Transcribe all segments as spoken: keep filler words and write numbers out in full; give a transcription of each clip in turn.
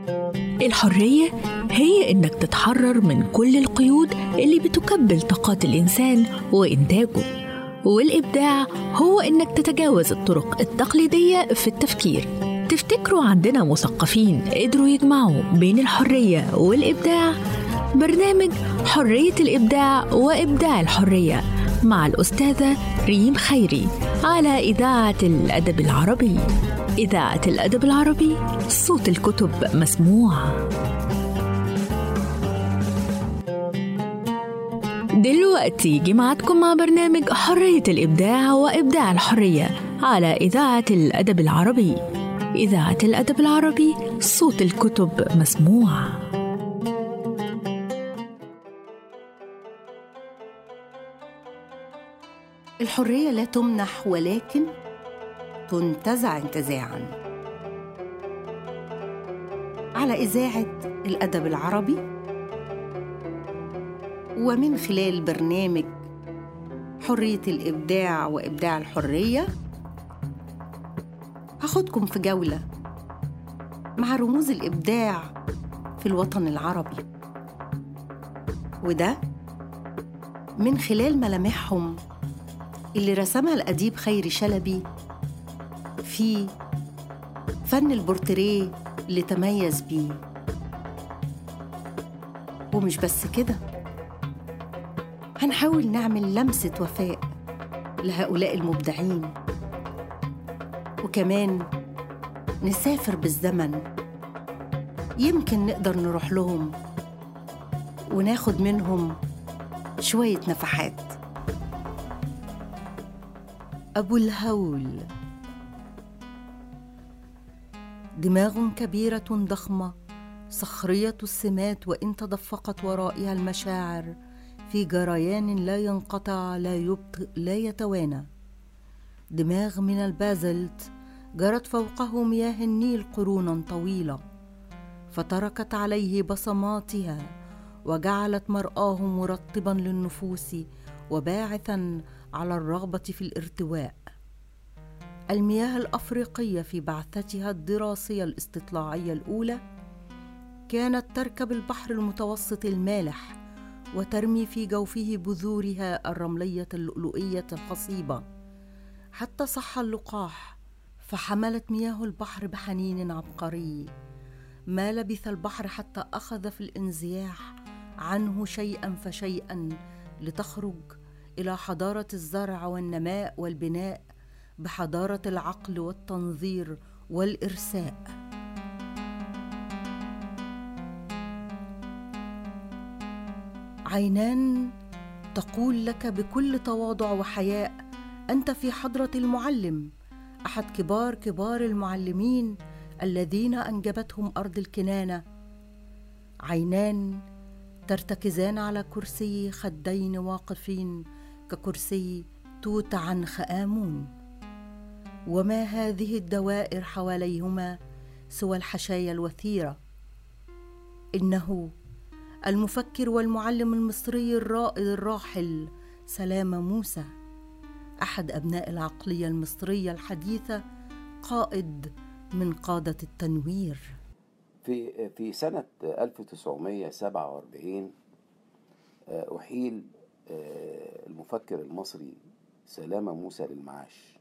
الحرية هي إنك تتحرر من كل القيود اللي بتكبل طاقات الإنسان وإنتاجه، والإبداع هو إنك تتجاوز الطرق التقليدية في التفكير. تفتكروا عندنا مثقفين قدروا يجمعوا بين الحرية والإبداع؟ برنامج حرية الإبداع وإبداع الحرية مع الأستاذة ريم خيري على إذاعة الأدب العربي. إذاعة الأدب العربي، صوت الكتب مسموع. دلوقتي جمعتكم مع برنامج حرية الإبداع وإبداع الحرية على إذاعة الأدب العربي. إذاعة الأدب العربي، صوت الكتب مسموع. الحرية لا تمنح ولكن تنتزع انتزاعاً. على إذاعة الأدب العربي، ومن خلال برنامج حرية الإبداع وإبداع الحرية، هاخدكم في جولة مع رموز الإبداع في الوطن العربي، وده من خلال ملامحهم اللي رسمها الأديب خيري شلبي في فن البورتريه اللي تميز بيه. ومش بس كده، هنحاول نعمل لمسة وفاء لهؤلاء المبدعين، وكمان نسافر بالزمن، يمكن نقدر نروح لهم وناخد منهم شوية نفحات. أبو الهول، دماغ كبيرة ضخمة صخرية السمات، وإن تدفقت ورائها المشاعر في جريان لا ينقطع لا يبطئ لا يتوانى. دماغ من البازلت جرت فوقه مياه النيل قرونا طويلة، فتركت عليه بصماتها وجعلت مرآه مرطبا للنفوس وباعثا على الرغبة في الارتواء. المياه الأفريقية في بعثتها الدراسية الاستطلاعية الأولى كانت تركب البحر المتوسط المالح وترمي في جوفه بذورها الرملية اللؤلؤية الخصيبة حتى صح اللقاح، فحملت مياه البحر بحنين عبقري. ما لبث البحر حتى أخذ في الانزياح عنه شيئا فشيئا لتخرج إلى حضارة الزرع والنماء والبناء بحضارة العقل والتنظير والإرساء. عينان تقول لك بكل تواضع وحياء: أنت في حضرة المعلم، أحد كبار كبار المعلمين الذين أنجبتهم أرض الكنانة. عينان ترتكزان على كرسي خدين واقفين ككرسي توت عنخ آمون، وما هذه الدوائر حواليهما سوى الحشايا الوثيرة. إنه المفكر والمعلم المصري الرائد الراحل سلامة موسى، أحد أبناء العقلية المصرية الحديثة، قائد من قادة التنوير. في في سنة ألف وتسعمائة وسبعة وأربعين أحيل المفكر المصري سلامة موسى للمعاش.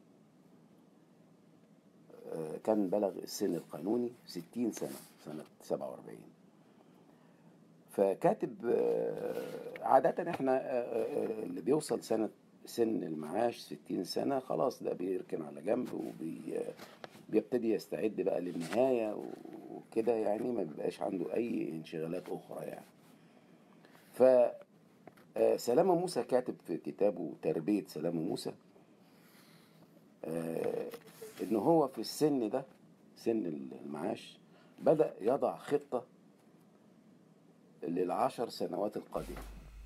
كان بلغ السن القانوني ستين سنة سنة سبعة وأربعين. فكاتب، عادة احنا اللي بيوصل سنة سن المعاش ستين سنة خلاص ده بيركن على جنب وبيبتدي يستعد بقى للنهاية وكده، يعني ما بيبقاش عنده أي انشغالات أخرى يعني. فسلامة موسى كاتب في كتابه تربية سلامة موسى إنه هو في السن ده، سن المعاش، بدأ يضع خطة للعشر سنوات القادمة.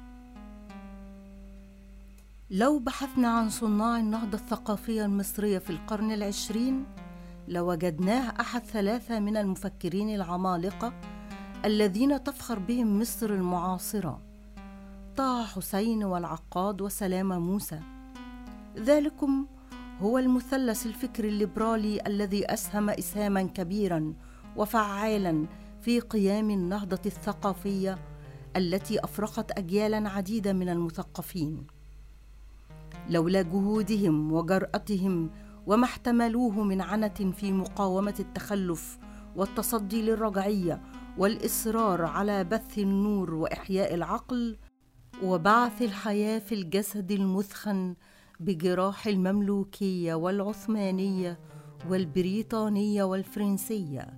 لو بحثنا عن صناع النهضة الثقافية المصرية في القرن العشرين لوجدناه أحد ثلاثة من المفكرين العمالقة الذين تفخر بهم مصر المعاصرة: طه حسين والعقاد وسلامة موسى. ذلكم هو المثلث الفكري الليبرالي الذي أسهم إسهاما كبيرا وفعالا في في قيام النهضة الثقافية التي أفرقت أجيالاً عديدة من المثقفين. لولا جهودهم وجرأتهم وما احتملوه من عنة في مقاومة التخلف والتصدي للرجعية والإصرار على بث النور وإحياء العقل وبعث الحياة في الجسد المثخن بجراح المملوكية والعثمانية والبريطانية والفرنسية.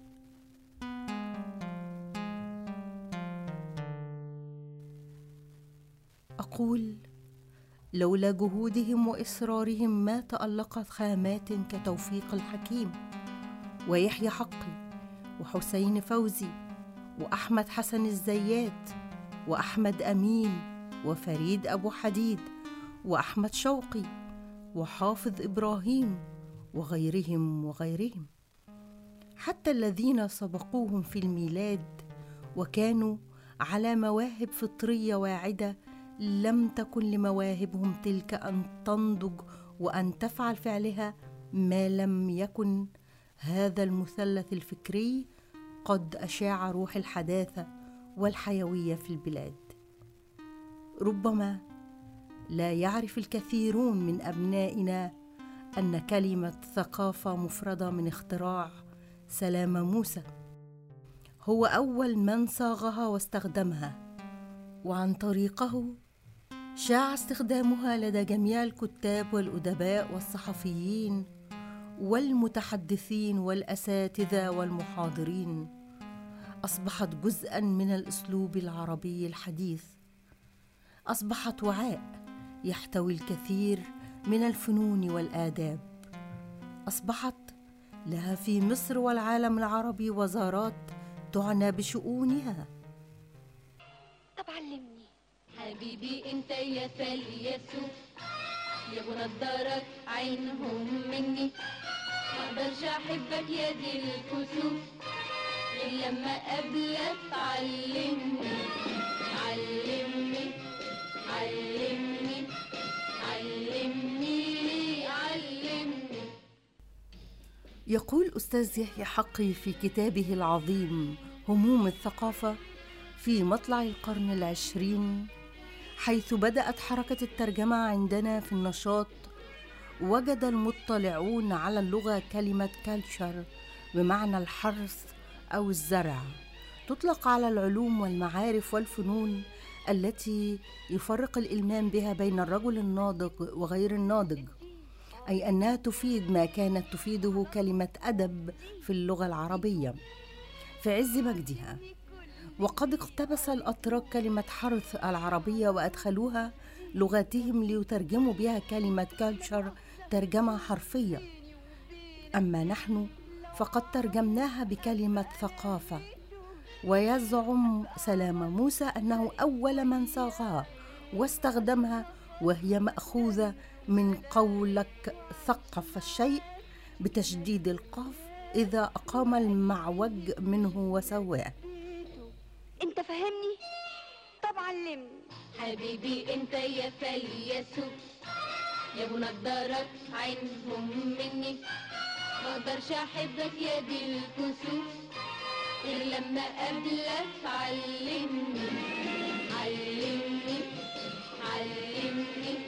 أقول لولا جهودهم وإصرارهم ما تألقت خامات كتوفيق الحكيم ويحيى حقي وحسين فوزي وأحمد حسن الزيات وأحمد أمين وفريد أبو حديد وأحمد شوقي وحافظ إبراهيم وغيرهم وغيرهم، حتى الذين سبقوهم في الميلاد وكانوا على مواهب فطرية واعدة لم تكن لمواهبهم تلك أن تنضج وأن تفعل فعلها ما لم يكن هذا المثلث الفكري قد أشاع روح الحداثة والحيوية في البلاد. ربما لا يعرف الكثيرون من أبنائنا أن كلمة ثقافة مفردة من اختراع سلامة موسى، هو أول من صاغها واستخدمها، وعن طريقه شاع استخدامها لدى جميع الكتاب والأدباء والصحفيين والمتحدثين والأساتذة والمحاضرين. أصبحت جزءاً من الأسلوب العربي الحديث، أصبحت وعاء يحتوي الكثير من الفنون والآداب، أصبحت لها في مصر والعالم العربي وزارات تعنى بشؤونها. طب علمني حبيبي انت يا فالياسو يا ابو نضارك عينهم مني، ما اقدرش احبك يا دي الكسوف غير لما اقابلك. علمني علمني علمني علمني علمني. يقول أستاذ يحيى حقي في كتابه العظيم هموم الثقافة في مطلع القرن العشرين، حيث بدأت حركة الترجمة عندنا في النشاط، وجد المطلعون على اللغة كلمة كالتشر بمعنى الحرث أو الزرع، تطلق على العلوم والمعارف والفنون التي يفرق الإلمام بها بين الرجل الناضج وغير الناضج، أي أنها تفيد ما كانت تفيده كلمة أدب في اللغة العربية في عز مجدها. وقد اقتبس الأتراك كلمة حرث العربية وأدخلوها لغاتهم ليترجموا بها كلمة كالتشر ترجمة حرفية، أما نحن فقد ترجمناها بكلمة ثقافة. ويزعم سلامة موسى أنه أول من صاغها واستخدمها، وهي مأخوذة من قولك ثقف الشيء بتشديد القاف إذا أقام المعوج منه وسواه. انت فهمني؟ طب علمني حبيبي انت يا فالياسو يا ابو نضارك عينهم مني، ما اقدرش احبك يا دي الكسوف غير لما اقابلك. علمني علمني علمني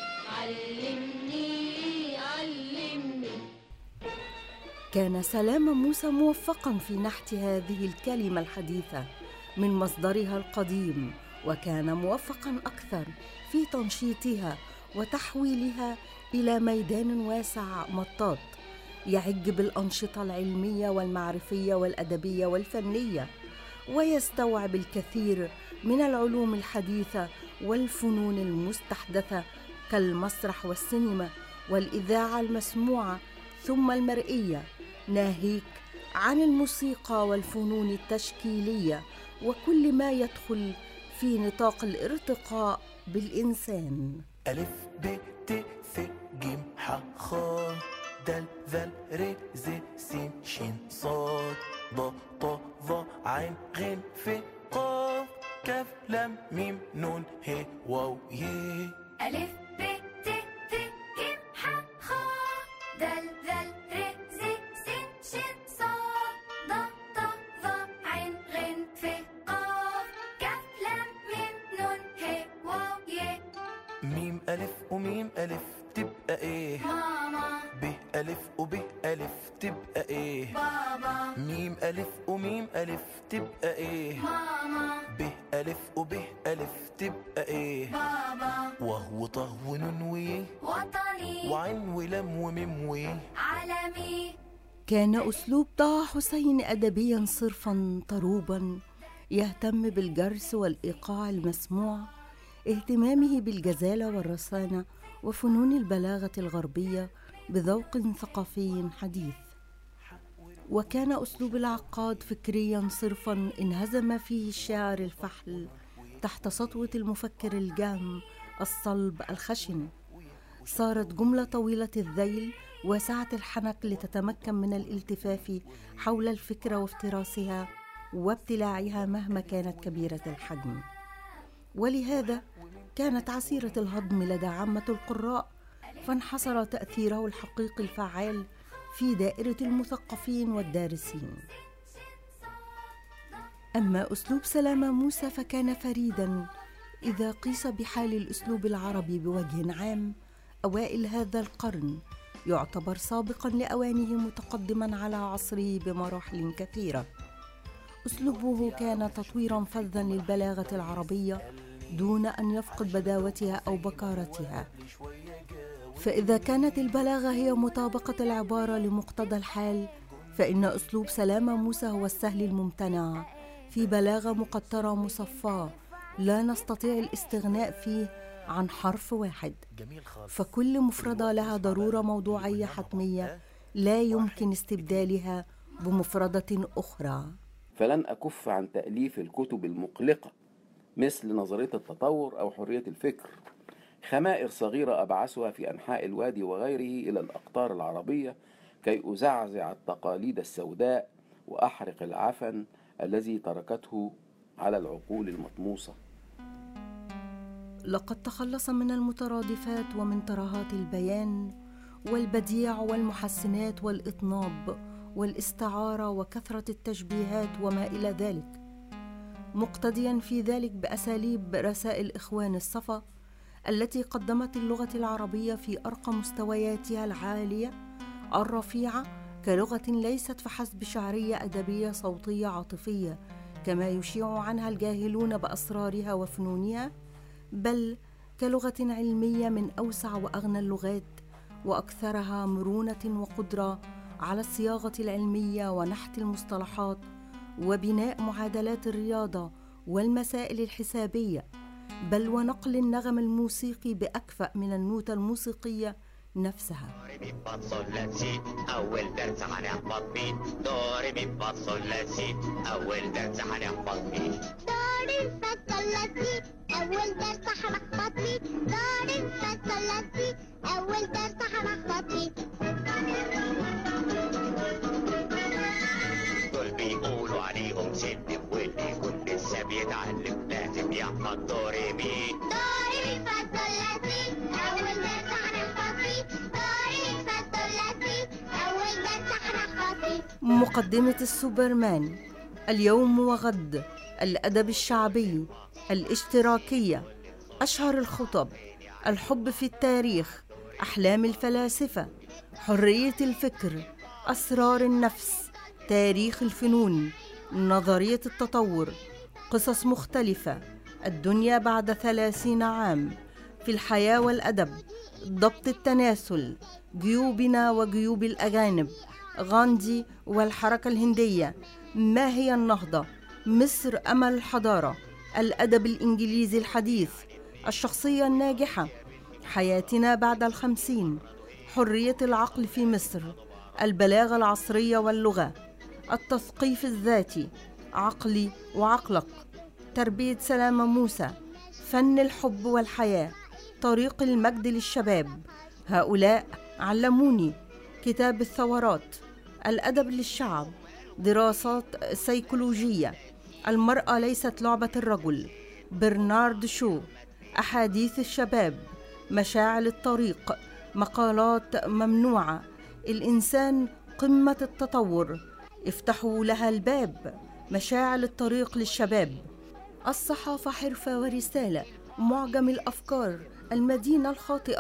علمني علمني. كان سلامة موسى موفقاً في نحت هذه الكلمة الحديثة من مصدرها القديم، وكان موفقاً أكثر في تنشيطها وتحويلها إلى ميدان واسع مطاط يعج بالأنشطة العلمية والمعرفية والأدبية والفنية، ويستوعب الكثير من العلوم الحديثة والفنون المستحدثة كالمسرح والسينما والإذاعة المسموعة ثم المرئية، ناهيك عن الموسيقى والفنون التشكيلية وكل ما يدخل في نطاق الارتقاء بالإنسان. ألف ب ت ث ج ح خ دال ذال ر ز س ش ص ض ط ظ ع غ ف ق كاف لام ميم نون ه واو ي. ألف ب ت ث ج ح خ دال ذال ر ز س ش ص ض ط ظ ع ألف وب ألف تبقى إيه؟ بابا. ميم ألف وميم ألف تبقى إيه؟ ماما. ب ألف وب ألف تبقى إيه؟ بابا. وهو طه ونون ويه وطني. وعين ولام وميم ويه عالمي. كان أسلوب طه حسين أدبيا صرفا طروبا، يهتم بالجرس والإيقاع المسموع، اهتمامه بالجزالة والرصانة وفنون البلاغة الغربية بذوق ثقافي حديث. وكان أسلوب العقاد فكريا صرفا انهزم فيه الشاعر الفحل تحت سطوة المفكر الجام الصلب الخشن. صارت جملة طويلة الذيل واسعة الحنك لتتمكن من الالتفاف حول الفكرة وافتراسها وابتلاعها مهما كانت كبيرة الحجم، ولهذا كانت عسيرة الهضم لدى عامة القراء، فانحصر تأثيره الحقيقي الفعال في دائرة المثقفين والدارسين. أما أسلوب سلامة موسى فكان فريداً إذا قيس بحال الأسلوب العربي بوجه عام. أوائل هذا القرن يعتبر سابقاً لأوانه متقدماً على عصره بمراحل كثيرة. أسلوبه كان تطويراً فذاً للبلاغة العربية دون أن يفقد بداوتها أو بكارتها. فإذا كانت البلاغة هي مطابقة العبارة لمقتضى الحال، فإن أسلوب سلامة موسى هو السهل الممتنع في بلاغة مقطرة مصفاة لا نستطيع الاستغناء فيه عن حرف واحد، فكل مفردة لها ضرورة موضوعية حتمية لا يمكن استبدالها بمفردة أخرى. فلن أكف عن تأليف الكتب المقلقة مثل نظرية التطور أو حرية الفكر، خمائر صغيرة أبعثها في أنحاء الوادي وغيره إلى الأقطار العربية كي أزعزع التقاليد السوداء وأحرق العفن الذي تركته على العقول المطموسة. لقد تخلص من المترادفات ومن ترهات البيان والبديع والمحسنات والإطناب والاستعارة وكثرة التشبيهات وما إلى ذلك، مقتديا في ذلك بأساليب رسائل إخوان الصفا التي قدمت اللغة العربية في أرقى مستوياتها العالية الرفيعة كلغة ليست فحسب شعرية أدبية صوتية عاطفية كما يشيع عنها الجاهلون بأسرارها وفنونها، بل كلغة علمية من أوسع وأغنى اللغات وأكثرها مرونة وقدرة على الصياغة العلمية ونحت المصطلحات وبناء معادلات الرياضة والمسائل الحسابية، بل ونقل النغم الموسيقي بأكفأ من النوتة الموسيقية نفسها. أول درس هنحفظ فيه دوري مي فا صول لا سي. أول درس هنحفظ فيه دوري فا صول لا سي. أول درس هنحفظ فيه دوري فا صول لا سي. أول درس هنحفظ فيه. دول بيقولوا عليهم سن واللي يكون لسه بيتعلم لازم يحفظ دوري مي. دوري مي فا صول لا سي. أول درس هنحفظ فيه دوري فا صول لا سي. أول درس هنحفظ فيه. مقدمة السوبرمان، اليوم وغد، الأدب الشعبي، الاشتراكية، أشهر الخطب، الحب في التاريخ، أحلام الفلاسفة، حرية الفكر، أسرار النفس، تاريخ الفنون، نظرية التطور، قصص مختلفة، الدنيا بعد ثلاثين عام، في الحياة والأدب، ضبط التناسل، جيوبنا وجيوب الأجانب، غاندي والحركة الهندية، ما هي النهضة، مصر أمل الحضارة، الأدب الإنجليزي الحديث، الشخصية الناجحة، حياتنا بعد الخمسين، حرية العقل في مصر، البلاغة العصرية واللغة، التثقيف الذاتي، عقلي وعقلك، تربية سلامة موسى، فن الحب والحياة، طريق المجد للشباب، هؤلاء علموني، كتاب الثورات، الأدب للشعب، دراسات سيكولوجية، المرأة ليست لعبة الرجل، برنارد شو، أحاديث الشباب، مشاعل الطريق، مقالات ممنوعة، الإنسان قمة التطور، افتحوا لها الباب، مشاعل الطريق للشباب، الصحافة حرفة ورسالة، معجم الأفكار، المدينة الخاطئة،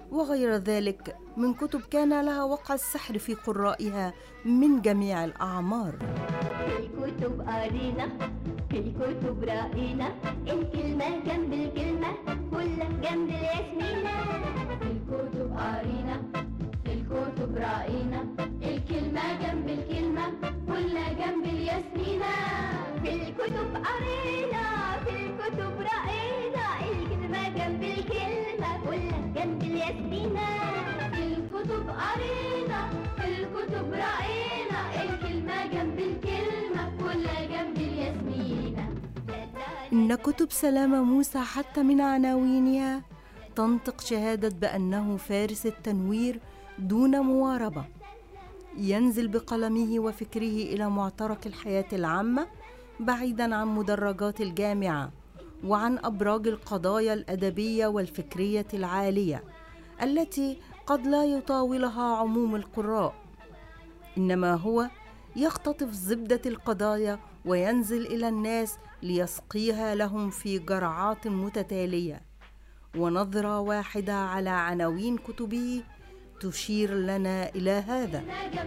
وغير ذلك من كتب كان لها وقع السحر في قرائها من جميع الأعمار. في الكتب قرينا، في الكتب رأينا، الكلمة جنب الكلمة كلها جنب الياسمينة. في الكتب قرينا، في الكتب رأينا، الكلمة جنب الكلمة كلها جنب الياسمينة. في الكتب قرينا، في الكتب رأينا، الكلمة جنب الكلمة كلها جنب الياسمينة. في الكتب قرينا، في الكتب رأينا، الكلمة جنب الكلمة كلها جنب الياسمينة. إن كتب سلامة موسى حتى من عناوينها تنطق شهادة بأنه فارس التنوير دون مواربة، ينزل بقلمه وفكره إلى معترك الحياة العامة بعيداً عن مدرجات الجامعة وعن أبراج القضايا الأدبية والفكرية العالية التي قد لا يطاولها عموم القراء، إنما هو يختطف زبدة القضايا وينزل إلى الناس ليسقيها لهم في جرعات متتالية. ونظرة واحدة على عناوين كتبه تشير لنا إلى هذا.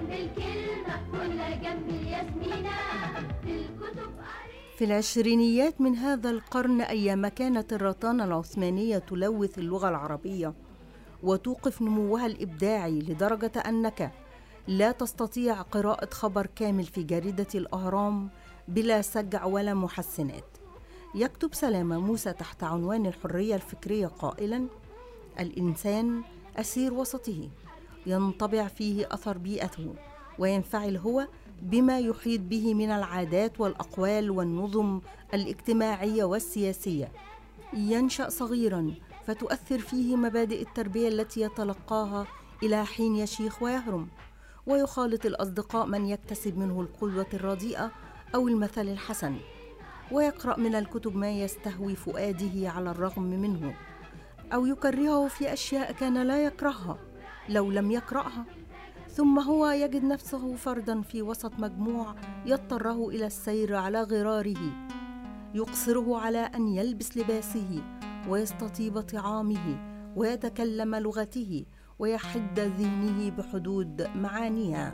في العشرينيات من هذا القرن، أيام كانت الرطانة العثمانية تلوث اللغة العربية وتوقف نموها الإبداعي لدرجة أنك لا تستطيع قراءة خبر كامل في جريدة الأهرام بلا سجع ولا محسنات، يكتب سلامة موسى تحت عنوان الحرية الفكرية قائلاً: الإنسان أسير وسطه، ينطبع فيه أثر بيئته، وينفعل هو بما يحيط به من العادات والأقوال والنظم الاجتماعية والسياسية. ينشأ صغيراً فتؤثر فيه مبادئ التربية التي يتلقاها إلى حين يشيخ ويهرم، ويخالط الأصدقاء من يكتسب منه القدوة الرديئة أو المثل الحسن، ويقرأ من الكتب ما يستهوي فؤاده على الرغم منه، أو يكرهه في أشياء كان لا يكرهها لو لم يقرأها. ثم هو يجد نفسه فردا في وسط مجموع يضطره إلى السير على غراره، يقصره على أن يلبس لباسه ويستطيب طعامه ويتكلم لغته ويحد ذهنه بحدود معانيها.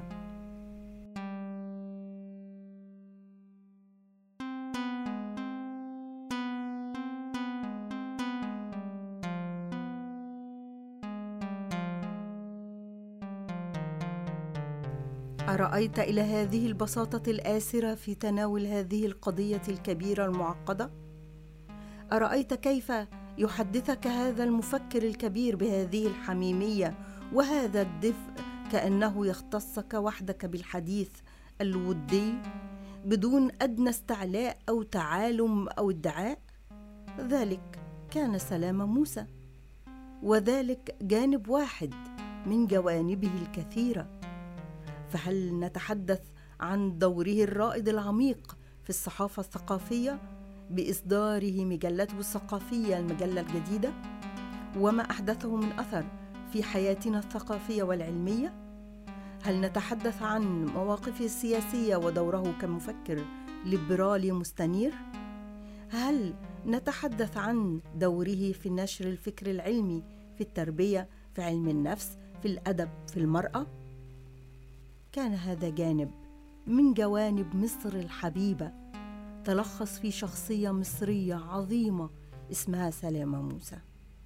أرأيت إلى هذه البساطة الآسرة في تناول هذه القضية الكبيرة المعقدة؟ أرأيت كيف يحدثك هذا المفكر الكبير بهذه الحميمية وهذا الدفء كأنه يختصك وحدك بالحديث الودي بدون أدنى استعلاء أو تعالم أو ادعاء؟ ذلك كان سلامة موسى، وذلك جانب واحد من جوانبه الكثيرة. فهل نتحدث عن دوره الرائد العميق في الصحافة الثقافية بإصداره مجلته الثقافية المجلة الجديدة وما أحدثه من أثر في حياتنا الثقافية والعلمية؟ هل نتحدث عن مواقفه السياسية ودوره كمفكر ليبرالي مستنير؟ هل نتحدث عن دوره في نشر الفكر العلمي في التربية، في علم النفس، في الأدب، في المرأة؟ كان هذا جانب من جوانب مصر الحبيبة تلخص في شخصية مصرية عظيمة اسمها سلامة موسى.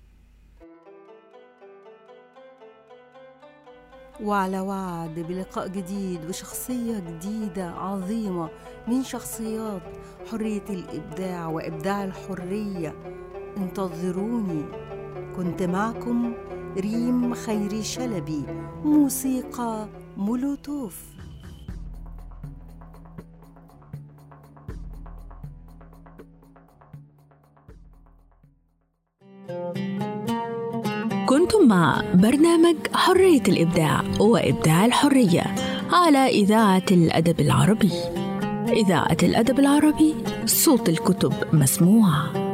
وعلى وعد بلقاء جديد وشخصية جديدة عظيمة من شخصيات حرية الإبداع وإبداع الحرية. انتظروني. كنت معكم ريم خيري شلبي، موسيقى مولوتوف. كنتم مع برنامج حرية الإبداع وإبداع الحرية على إذاعة الأدب العربي. إذاعة الأدب العربي، صوت الكتب مسموعة.